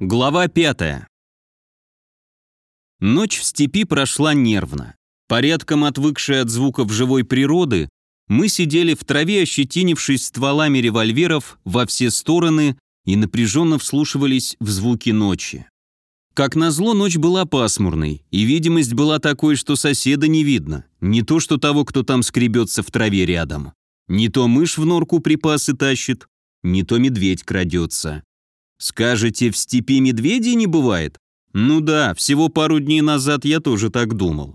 Глава 5. Ночь в степи прошла нервно. Порядком отвыкшие от звуков живой природы, мы сидели в траве, ощетинившись стволами револьверов во все стороны и напряженно вслушивались в звуки ночи. Как назло, ночь была пасмурной, и видимость была такой, что соседа не видно. Не то, что того, кто там скребется в траве рядом. Не то мышь в норку припасы тащит, не то медведь крадется. Скажете, в степи медведей не бывает? Ну да, всего пару дней назад я тоже так думал.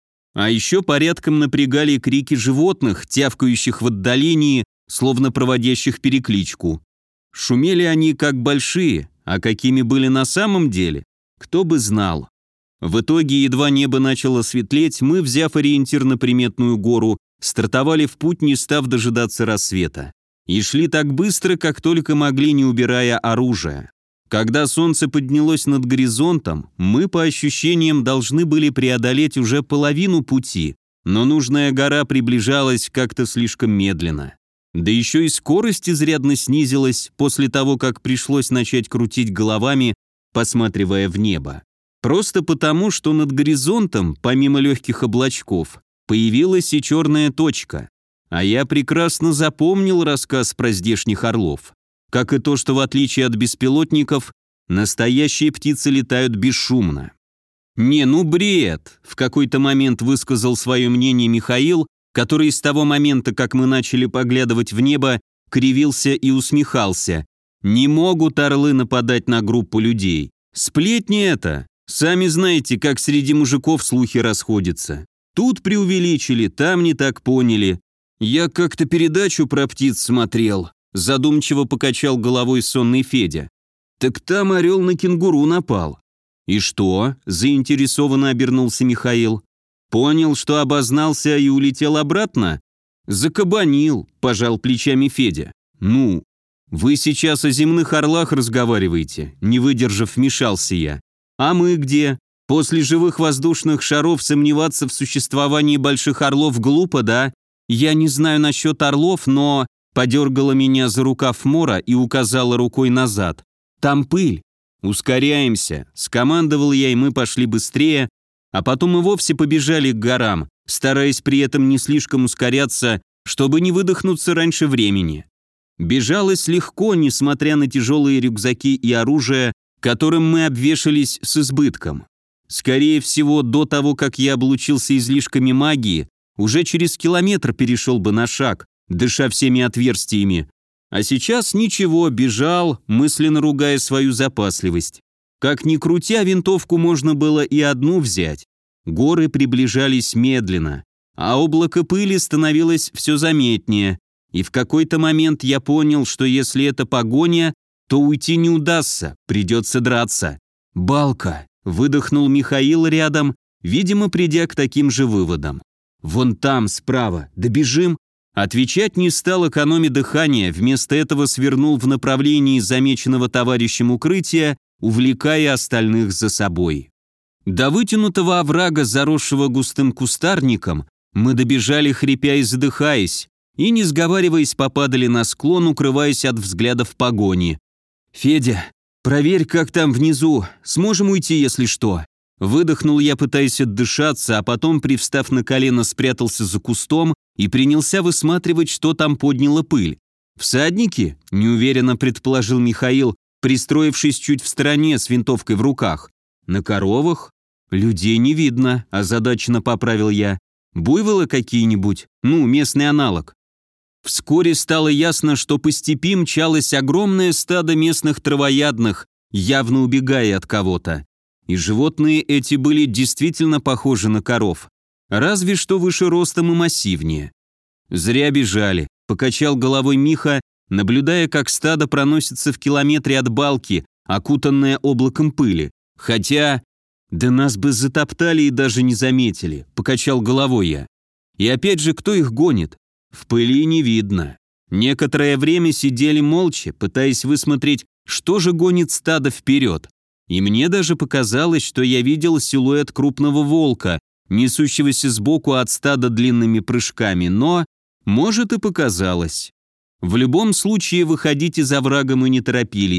А еще порядком напрягали крики животных, тявкающих в отдалении, словно проводящих перекличку. Шумели они как большие, а какими были на самом деле, кто бы знал. В итоге, едва небо начало светлеть, мы, взяв ориентир на приметную гору, стартовали в путь, не став дожидаться рассвета. И шли так быстро, как только могли, не убирая оружие. Когда солнце поднялось над горизонтом, мы, по ощущениям, должны были преодолеть уже половину пути, но нужная гора приближалась как-то слишком медленно. Да еще и скорость изрядно снизилась после того, как пришлось начать крутить головами, посматривая в небо. Просто потому, что над горизонтом, помимо легких облачков, появилась и черная точка. А я прекрасно запомнил рассказ про здешних орлов. Как и то, что в отличие от беспилотников, настоящие птицы летают бесшумно. «Не, ну бред!» – в какой-то момент высказал свое мнение Михаил, который с того момента, как мы начали поглядывать в небо, кривился и усмехался. «Не могут орлы нападать на группу людей. Сплетни это! Сами знаете, как среди мужиков слухи расходятся. Тут преувеличили, там не так поняли. Я как-то передачу про птиц смотрел», – задумчиво покачал головой сонный Федя. «Так там орел на кенгуру напал». «И что?» – заинтересованно обернулся Михаил. «Понял, что обознался и улетел обратно?» «Закабанил», – пожал плечами Федя. «Ну, вы сейчас о земных орлах разговариваете», – не выдержав, вмешался я. «А мы где? После живых воздушных шаров сомневаться в существовании больших орлов глупо, да? Я не знаю насчет орлов, но...» Подергала меня за рукав Мора и указала рукой назад. «Там пыль. Ускоряемся», – скомандовал я, и мы пошли быстрее, а потом и вовсе побежали к горам, стараясь при этом не слишком ускоряться, чтобы не выдохнуться раньше времени. Бежалось легко, несмотря на тяжелые рюкзаки и оружие, которым мы обвешались с избытком. Скорее всего, до того, как я облучился излишками магии, уже через километр перешел бы на шаг, дыша всеми отверстиями. А сейчас ничего, бежал, мысленно ругая свою запасливость. Как ни крутя, винтовку можно было и одну взять. Горы приближались медленно, а облако пыли становилось все заметнее. И в какой-то момент я понял, что если это погоня, то уйти не удастся, придется драться. «Балка!» – выдохнул Михаил рядом, видимо, придя к таким же выводам. «Вон там, справа, добежим?» Отвечать не стал, экономя дыхание, вместо этого свернул в направлении замеченного товарищем укрытия, увлекая остальных за собой. До вытянутого оврага, заросшего густым кустарником, мы добежали, хрипя и задыхаясь, и, не сговариваясь, попадали на склон, укрываясь от взглядов погони. «Федя, проверь, как там внизу, сможем уйти, если что?» Выдохнул я, пытаясь отдышаться, а потом, привстав на колено, спрятался за кустом и принялся высматривать, что там подняло пыль. «Всадники?» – неуверенно предположил Михаил, пристроившись чуть в стороне с винтовкой в руках. «На коровах?» «Людей не видно», – озадаченно поправил я. «Буйволы какие-нибудь? Ну, местный аналог». Вскоре стало ясно, что по степи мчалось огромное стадо местных травоядных, явно убегая от кого-то. И животные эти были действительно похожи на коров, разве что выше ростом и массивнее. «Зря бежали», – покачал головой Миха, наблюдая, как стадо проносится в километре от балки, окутанное облаком пыли. «Хотя... да нас бы затоптали и даже не заметили», – покачал головой я. «И опять же, кто их гонит? В пыли не видно». Некоторое время сидели молча, пытаясь высмотреть, что же гонит стадо вперед. И мне даже показалось, что я видел силуэт крупного волка, несущегося сбоку от стада длинными прыжками, но, может, и показалось. В любом случае, выходить из оврага мы не торопились.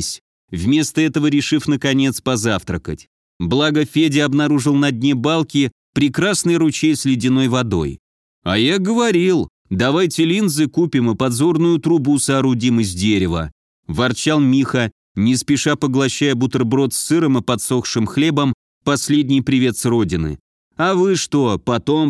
вместо этого решив наконец позавтракать. Благо Федя обнаружил на дне балки прекрасный ручей с ледяной водой. «А я говорил, давайте линзы купим и подзорную трубу соорудим из дерева», ворчал Миха, не спеша поглощая бутерброд с сыром и подсохшим хлебом, последний привет с родины. «А вы что, потом.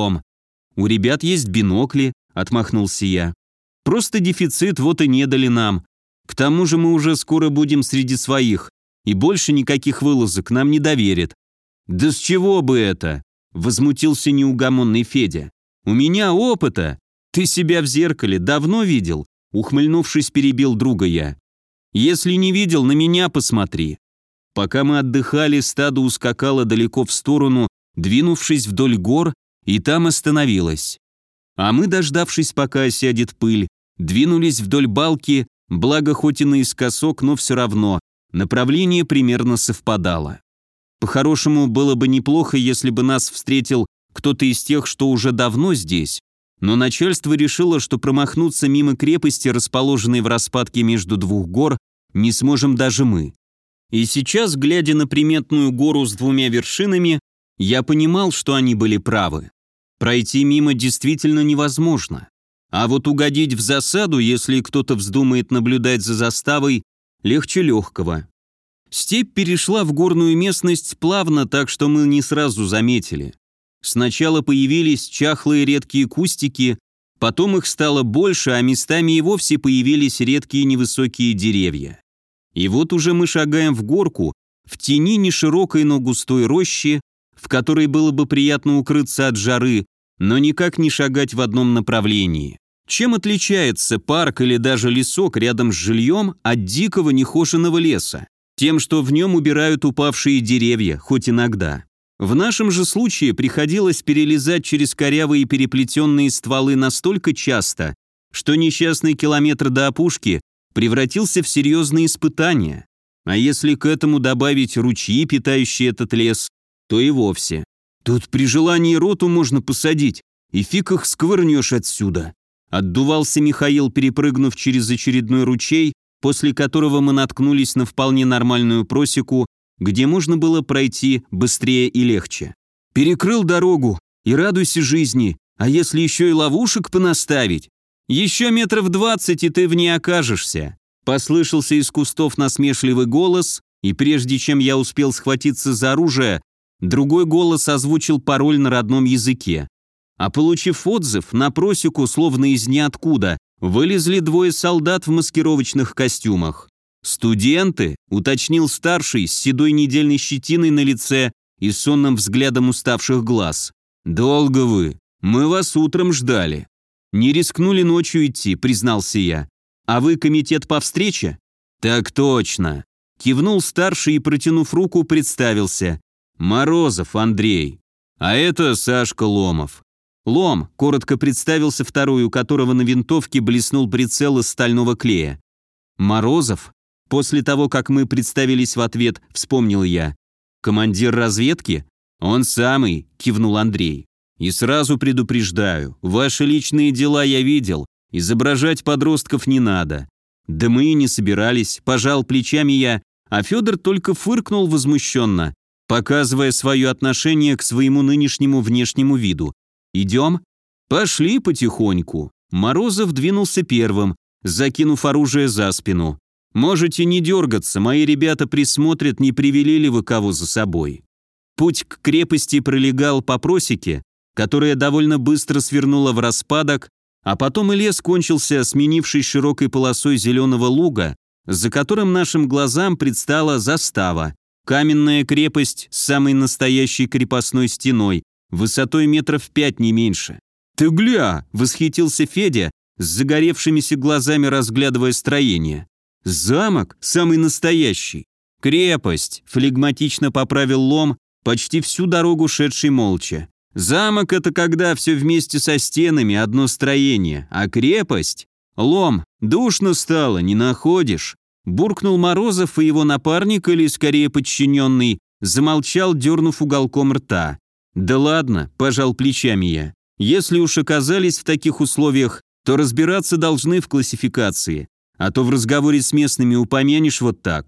«У ребят есть бинокли», — отмахнулся я. «Просто дефицит, вот и не дали нам. К тому же мы уже скоро будем среди своих, и больше никаких вылазок нам не доверят». «Да с чего бы это?» — возмутился неугомонный Федя. «У меня опыта. Ты себя в зеркале давно видел?» — ухмыльнувшись, перебил друга я. «Если не видел, на меня посмотри». Пока мы отдыхали, стадо ускакало далеко в сторону, двинувшись вдоль гор, и там остановилось. А мы, дождавшись, пока осядет пыль, двинулись вдоль балки, благо хоть и наискосок, но все равно, направление примерно совпадало. По-хорошему, было бы неплохо, если бы нас встретил кто-то из тех, что уже давно здесь, но начальство решило, что промахнуться мимо крепости, расположенной в распадке между двух гор, не сможем даже мы. И сейчас, глядя на приметную гору с двумя вершинами, я понимал, что они были правы. Пройти мимо действительно невозможно. А вот угодить в засаду, если кто-то вздумает наблюдать за заставой, легче легкого. Степь перешла в горную местность плавно, так что мы не сразу заметили. Сначала появились чахлые редкие кустики, потом их стало больше, а местами и вовсе появились редкие невысокие деревья. И вот уже мы шагаем в горку, в тени неширокой, но густой рощи, в которой было бы приятно укрыться от жары, но никак не шагать в одном направлении. Чем отличается парк или даже лесок рядом с жильем от дикого нехоженного леса? Тем, что в нем убирают упавшие деревья, хоть иногда. В нашем же случае приходилось перелезать через корявые переплетенные стволы настолько часто, что несчастный километр до опушки превратился в серьезные испытания. А если к этому добавить ручьи, питающие этот лес, то и вовсе. Тут при желании роту можно посадить, и фиг их сковырнешь отсюда. Отдувался Михаил, перепрыгнув через очередной ручей, после которого мы наткнулись на вполне нормальную просеку, где можно было пройти быстрее и легче. Перекрыл дорогу, и радуйся жизни, а если еще и ловушек понаставить? Еще метров 20, и ты в ней окажешься. Послышался из кустов насмешливый голос, и прежде чем я успел схватиться за оружие, другой голос озвучил пароль на родном языке. А получив отзыв, на просеку, словно из ниоткуда, вылезли двое солдат в маскировочных костюмах. «Студенты», — уточнил старший с седой недельной щетиной на лице и сонным взглядом уставших глаз. «Долго вы? Мы вас утром ждали». «Не рискнули ночью идти», — признался я. «А вы комитет по встрече?» «Так точно», — кивнул старший и, протянув руку, представился. «Морозов Андрей. А это Сашка Ломов». «Лом», — коротко представился второй, у которого на винтовке блеснул прицел из стального клея. «Морозов?» После того, как мы представились в ответ, вспомнил я. «Командир разведки?» «Он самый», — кивнул Андрей. «И сразу предупреждаю, ваши личные дела я видел, изображать подростков не надо». «Да мы и не собирались», — пожал плечами я, а Федор только фыркнул возмущенно, показывая свое отношение к своему нынешнему внешнему виду. «Идем?» «Пошли потихоньку». Морозов двинулся первым, закинув оружие за спину. «Можете не дергаться, мои ребята присмотрят, не привели ли вы кого за собой». Путь к крепости пролегал по просеке, которая довольно быстро свернула в распадок, а потом и лес кончился, сменившись широкой полосой зеленого луга, за которым нашим глазам предстала застава. Каменная крепость с самой настоящей крепостной стеной, высотой метров 5 не меньше. «Ты гля!» — восхитился Федя, с загоревшимися глазами разглядывая строение. «Замок? Самый настоящий!» «Крепость!» — флегматично поправил Лом, почти всю дорогу шедший молча. «Замок — это когда все вместе со стенами, одно строение, а крепость...» «Лом, душно стало, не находишь?» Буркнул Морозов, и его напарник, или скорее подчиненный, замолчал, дернув уголком рта. «Да ладно», – пожал плечами я. «Если уж оказались в таких условиях, то разбираться должны в классификации, а то в разговоре с местными упомянешь вот так.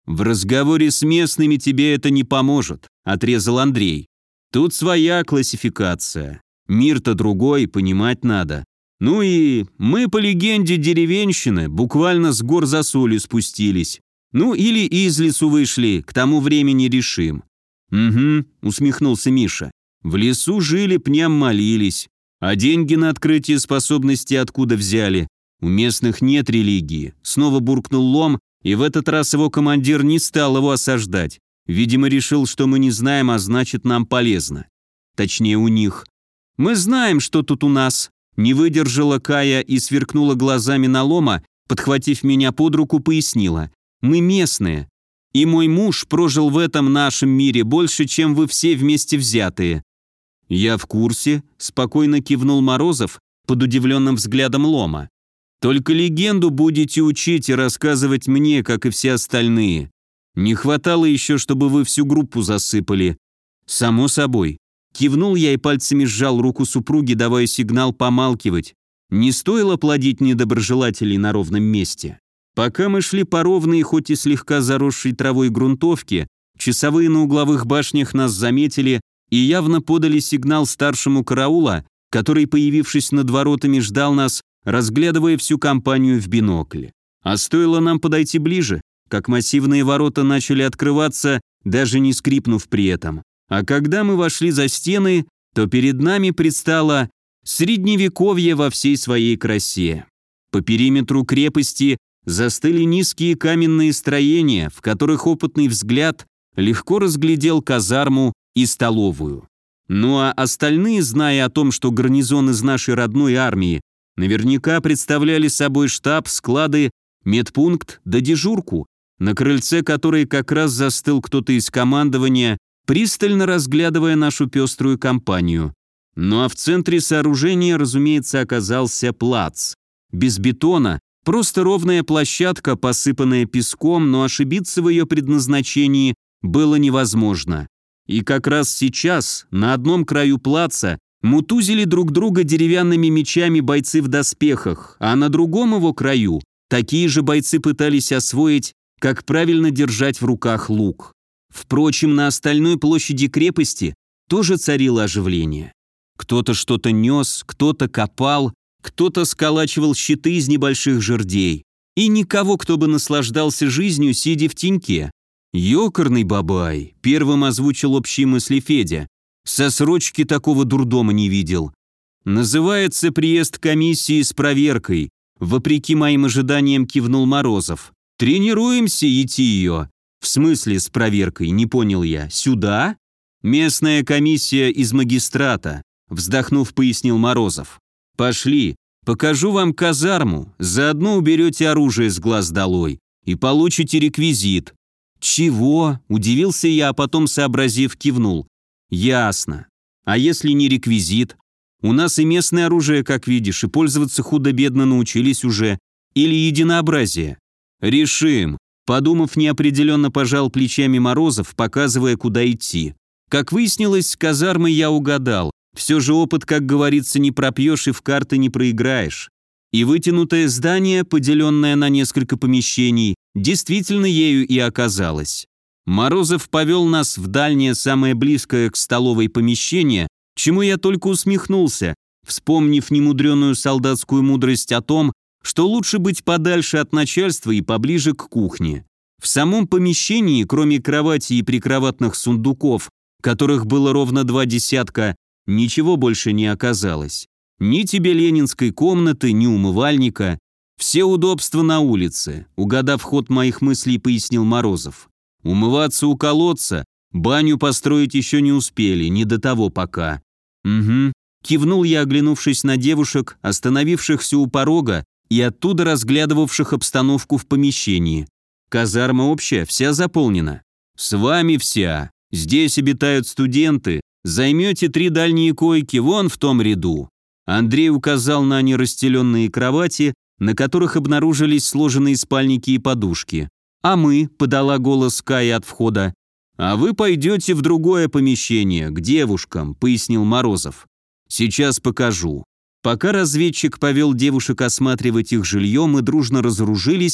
«В разговоре с местными тебе это не поможет», – отрезал Андрей. «Тут своя классификация. Мир-то другой, понимать надо. Ну и мы, по легенде деревенщины, буквально с гор за солью спустились. Ну или из лесу вышли, к тому времени решим». «Угу», – усмехнулся Миша. «В лесу жили, пням молились. А деньги на открытие способности откуда взяли? У местных нет религии». Снова буркнул Лом, и в этот раз его командир не стал его осаждать. Видимо, решил, что мы не знаем, а значит, нам полезно. Точнее, у них. «Мы знаем, что тут у нас», – не выдержала Кая и сверкнула глазами на Лома, подхватив меня под руку, пояснила. «Мы местные. И мой муж прожил в этом нашем мире больше, чем вы все вместе взятые». «Я в курсе», – спокойно кивнул Морозов под удивленным взглядом Лома. «Только легенду будете учить и рассказывать мне, как и все остальные. Не хватало еще, чтобы вы всю группу засыпали». «Само собой». Кивнул я и пальцами сжал руку супруги, давая сигнал помалкивать. Не стоило плодить недоброжелателей на ровном месте. Пока мы шли по ровной, хоть и слегка заросшей травой грунтовке, часовые на угловых башнях нас заметили и явно подали сигнал старшему караула, который, появившись над воротами, ждал нас, разглядывая всю компанию в бинокль. А стоило нам подойти ближе, как массивные ворота начали открываться, даже не скрипнув при этом. А когда мы вошли за стены, то перед нами предстало средневековье во всей своей красе. По периметру крепости застыли низкие каменные строения, в которых опытный взгляд легко разглядел казарму и столовую. Ну а остальные, зная о том, что гарнизон из нашей родной армии наверняка представляли собой штаб, склады, медпункт да дежурку, на крыльце которой как раз застыл кто-то из командования, пристально разглядывая нашу пеструю компанию. Ну а в центре сооружения, разумеется, оказался плац. Без бетона, просто ровная площадка, посыпанная песком, но ошибиться в ее предназначении было невозможно. И как раз сейчас на одном краю плаца мутузили друг друга деревянными мечами бойцы в доспехах, а на другом его краю такие же бойцы пытались освоить, как правильно держать в руках лук. Впрочем, на остальной площади крепости тоже царило оживление. Кто-то что-то нес, кто-то копал, кто-то сколачивал щиты из небольших жердей. И никого, кто бы наслаждался жизнью, сидя в теньке. «Ёкарный бабай», — первым озвучил общие мысли Федя. «Со срочки такого дурдома не видел. Называется приезд комиссии с проверкой», — вопреки моим ожиданиям кивнул Морозов. «Тренируемся идти ее». «В смысле с проверкой?» – не понял я. «Сюда?» «Местная комиссия из магистрата», – вздохнув, пояснил Морозов. «Пошли, покажу вам казарму, заодно уберете оружие с глаз долой и получите реквизит». «Чего?» – удивился я, а потом, сообразив, кивнул. «Ясно. А если не реквизит? У нас и местное оружие, как видишь, и пользоваться худо-бедно научились уже. Или единообразие?» «Решим». Подумав, неопределенно пожал плечами Морозов, показывая, куда идти. Как выяснилось, с казармой я угадал. Все же опыт, как говорится, не пропьешь и в карты не проиграешь. И вытянутое здание, поделенное на несколько помещений, действительно ею и оказалось. Морозов повел нас в дальнее, самое близкое к столовой помещение, чему я только усмехнулся, вспомнив немудреную солдатскую мудрость о том, что лучше быть подальше от начальства и поближе к кухне. В самом помещении, кроме кровати и прикроватных сундуков, которых было ровно 2 десятка, ничего больше не оказалось. Ни тебе ленинской комнаты, ни умывальника. Все удобства на улице, угадав ход моих мыслей, пояснил Морозов. Умываться у колодца, баню построить еще не успели, не до того пока. Угу. Кивнул я, оглянувшись на девушек, остановившихся у порога и оттуда разглядывавших обстановку в помещении. Казарма общая, вся заполнена. С вами вся. Здесь обитают студенты. Займете 3 дальние койки вон в том ряду. Андрей указал на нерастеленные кровати, на которых обнаружились сложенные спальники и подушки. «А мы», — подала голос Кая от входа. «А вы пойдете в другое помещение, к девушкам», — пояснил Морозов. «Сейчас покажу». Пока разведчик повел девушек осматривать их жилье, мы дружно разоружились,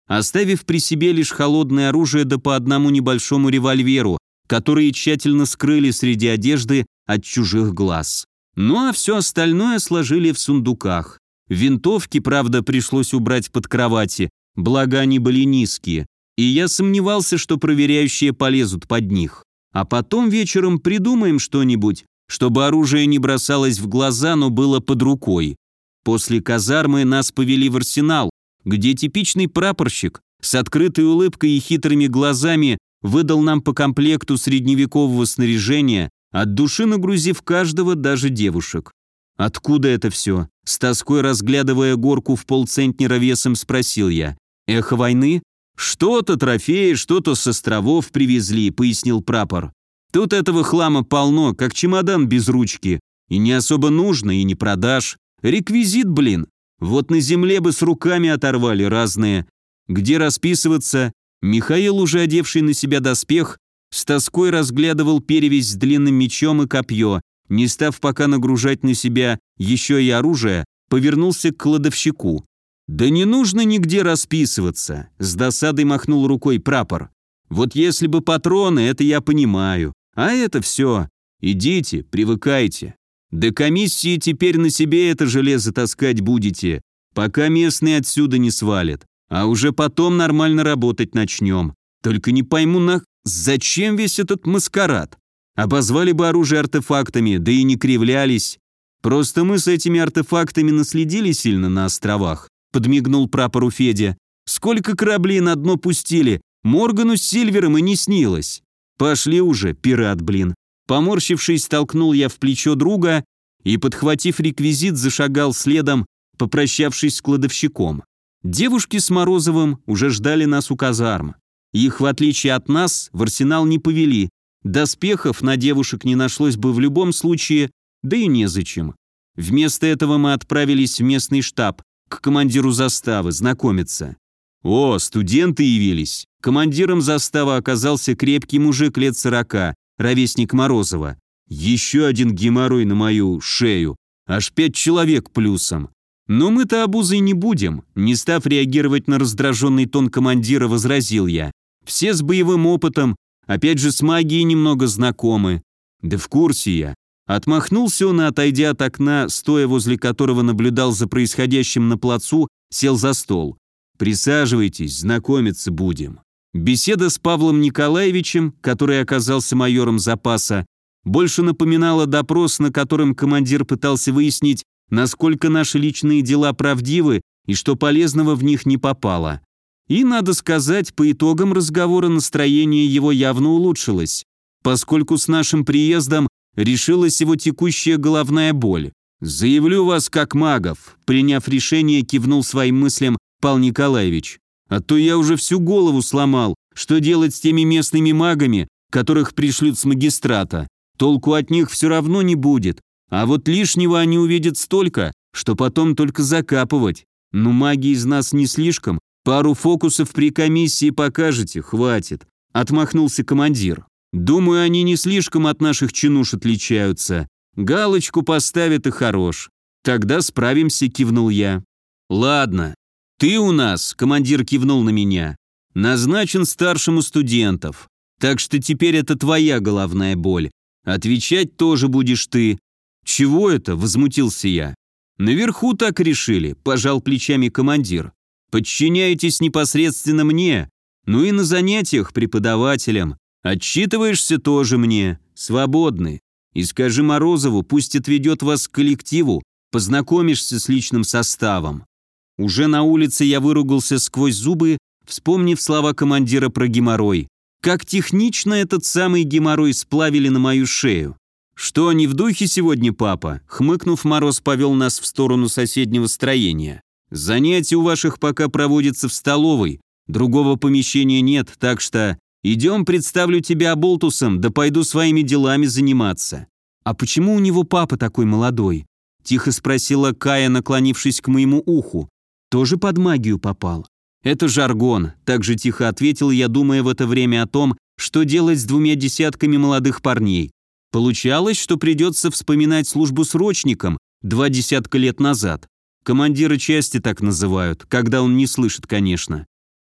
оставив при себе лишь холодное оружие да по одному небольшому револьверу, которые тщательно скрыли среди одежды от чужих глаз. Ну а все остальное сложили в сундуках. Винтовки, правда, пришлось убрать под кровати, благо они были низкие, и я сомневался, что проверяющие полезут под них. А потом вечером придумаем что-нибудь, чтобы оружие не бросалось в глаза, но было под рукой. После казармы нас повели в арсенал, где типичный прапорщик с открытой улыбкой и хитрыми глазами выдал нам по комплекту средневекового снаряжения, от души нагрузив каждого, даже девушек. «Откуда это все?» С тоской разглядывая горку в полцентнера весом, спросил я. «Эхо войны?» «Что-то трофеи, что-то с островов привезли», — пояснил прапор. «Тут этого хлама полно, как чемодан без ручки. И не особо нужно, и не продашь. Реквизит, блин. Вот на земле бы с руками оторвали разные. Где расписываться?» Михаил, уже одевший на себя доспех, с тоской разглядывал перевязь с длинным мечом и копье, не став пока нагружать на себя еще и оружие, повернулся к кладовщику. «Да не нужно нигде расписываться», — с досадой махнул рукой прапор. «Вот если бы патроны, это я понимаю. А это все. Идите, привыкайте. До комиссии теперь на себе это железо таскать будете, пока местные отсюда не свалят. А уже потом нормально работать начнем. Только не пойму, зачем весь этот маскарад? Обозвали бы оружие артефактами, да и не кривлялись. Просто мы с этими артефактами наследили сильно на островах», — подмигнул прапору Федя. «Сколько кораблей на дно пустили, Моргану с Сильвером и не снилось. Пошли уже, пират, блин». Поморщившись, толкнул я в плечо друга и, подхватив реквизит, зашагал следом, попрощавшись с кладовщиком. Девушки с Морозовым уже ждали нас у казарм. Их, в отличие от нас, в арсенал не повели. Доспехов на девушек не нашлось бы в любом случае, да и незачем. Вместо этого мы отправились в местный штаб, к командиру заставы, знакомиться. О, студенты явились. Командиром заставы оказался крепкий мужик лет 40, ровесник Морозова. Еще один геморрой на мою шею. Аж 5 человек плюсом. Но мы-то обузой не будем. Не став реагировать на раздраженный тон командира, возразил я. Все с боевым опытом, опять же с магией немного знакомы. Да в курсе я. Отмахнулся он и, отойдя от окна, стоя возле которого наблюдал за происходящим на плацу, сел за стол. «Присаживайтесь, знакомиться будем». Беседа с Павлом Николаевичем, который оказался майором запаса, больше напоминала допрос, на котором командир пытался выяснить, насколько наши личные дела правдивы и что полезного в них не попало. И, надо сказать, по итогам разговора настроение его явно улучшилось, поскольку с нашим приездом решилась его текущая головная боль. «Заявлю вас как магов», приняв решение, кивнул своим мыслям Павел Николаевич. «А то я уже всю голову сломал, что делать с теми местными магами, которых пришлют с магистрата. Толку от них все равно не будет. А вот лишнего они увидят столько, что потом только закапывать. Ну, маги из нас не слишком, пару фокусов при комиссии покажете, хватит», — отмахнулся командир. «Думаю, они не слишком от наших чинуш отличаются. Галочку поставят и хорош. Тогда справимся», — кивнул я. «Ладно, ты у нас», — командир кивнул на меня, — «назначен старшим у студентов. Так что теперь это твоя головная боль. Отвечать тоже будешь ты». «Чего это?» – возмутился я. «Наверху так решили», – пожал плечами командир. «Подчиняетесь непосредственно мне, ну и на занятиях преподавателям. Отчитываешься тоже мне. Свободны. И скажи Морозову, пусть отведет вас к коллективу, познакомишься с личным составом». Уже на улице я выругался сквозь зубы, вспомнив слова командира про геморрой. Как технично этот самый геморрой сплавили на мою шею. «Что, не в духе сегодня, папа?» Хмыкнув, Мороз повел нас в сторону соседнего строения. «Занятия у ваших пока проводятся в столовой. Другого помещения нет, так что идем, представлю тебя оболтусом, да пойду своими делами заниматься». «А почему у него папа такой молодой?» Тихо спросила Кая, наклонившись к моему уху. «Тоже под магию попал?» «Это жаргон», также тихо ответил я, думая в это время о том, что делать с 2 десятками молодых парней. Получалось, что придется вспоминать службу срочником 2 десятка лет назад. Командира части так называют, когда он не слышит, конечно.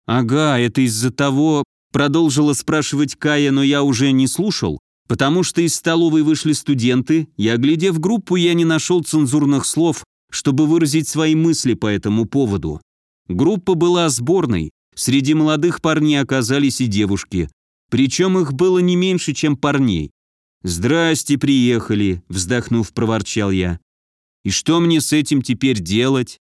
«Ага, это из-за того...» Продолжила спрашивать Кая, но я уже не слушал, потому что из столовой вышли студенты, и, оглядев группу, я не нашел цензурных слов, чтобы выразить свои мысли по этому поводу. Группа была сборной, среди молодых парней оказались и девушки, причем их было не меньше, чем парней. «Здрасте, приехали», — вздохнув, проворчал я. «И что мне с этим теперь делать?»